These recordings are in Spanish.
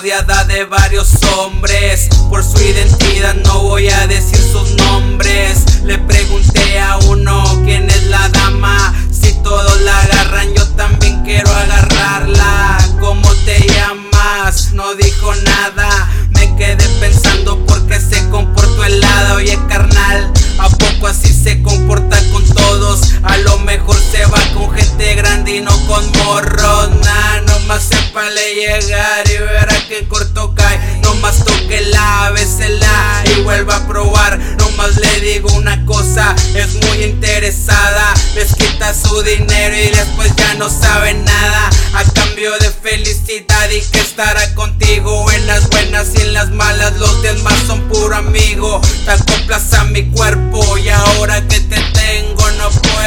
rodeada de varios hombres. Por su identidad no voy a decir sus nombres. Le pregunté a uno quién es la dama. Si todos la agarran, yo también quiero agarrarla. ¿Cómo te llamas? No dijo nada. Me quedé pensando por qué se comportó helada. Oye carnal, ¿a poco así se comporta con todos? A lo mejor se va con gente grande y no con morros. Nah, nomás sépale llegar y verá que corto cae. Nomás tóquela, bésela y vuelva a probar. Nomás le digo una cosa, es muy interesada. Les quita su dinero y después ya no sabe nada. A cambio de felicidad y que estará contigo en las buenas y en las malas. Los demás son puro amigo. Te acoplas a mi cuerpo y ahora que te tengo no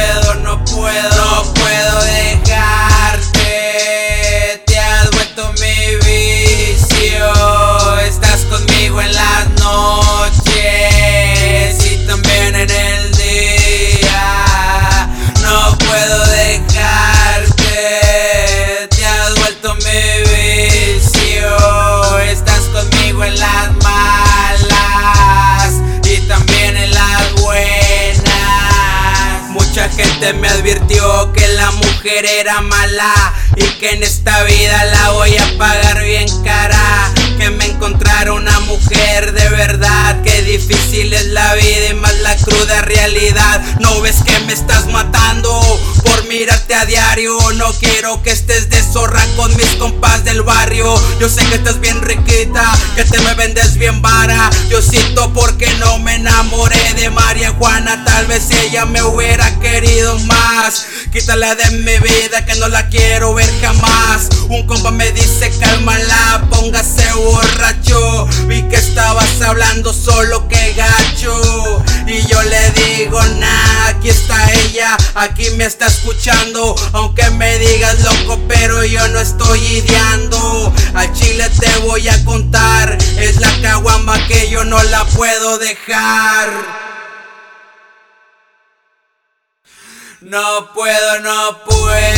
puedo dejarte. Te has vuelto mi vicio. Estás conmigo en las noches y también en el día. No puedo dejarte. Te has vuelto mi vicio. Estás conmigo en las malas y también en las buenas. Mucha gente me advirtió que la mujer era mala y que en esta vida la voy a pagar bien cara. Que me encontrara una mujer de verdad. Qué difícil es la vida y más la cruda realidad. ¿No ves que me estás matando por mirarte a diario? No quiero que estés de zorra con mis compas del barrio. Yo sé que estás bien riquita, que te me vendes bien vara. Yo siento porque no me enamoré de María Juana. Tal vez ella me hubiera querido más. Quítala de mi vida que no la quiero ver jamás. Un compa me dice cálmala, póngase borracho. Vi que estabas hablando solo, que gacho. Y yo le digo nah, aquí está ella, aquí me está escuchando. Aunque me digas loco, pero yo no estoy ideando. Al chile te voy a contar, es la caguama que yo no la puedo dejar. No puedo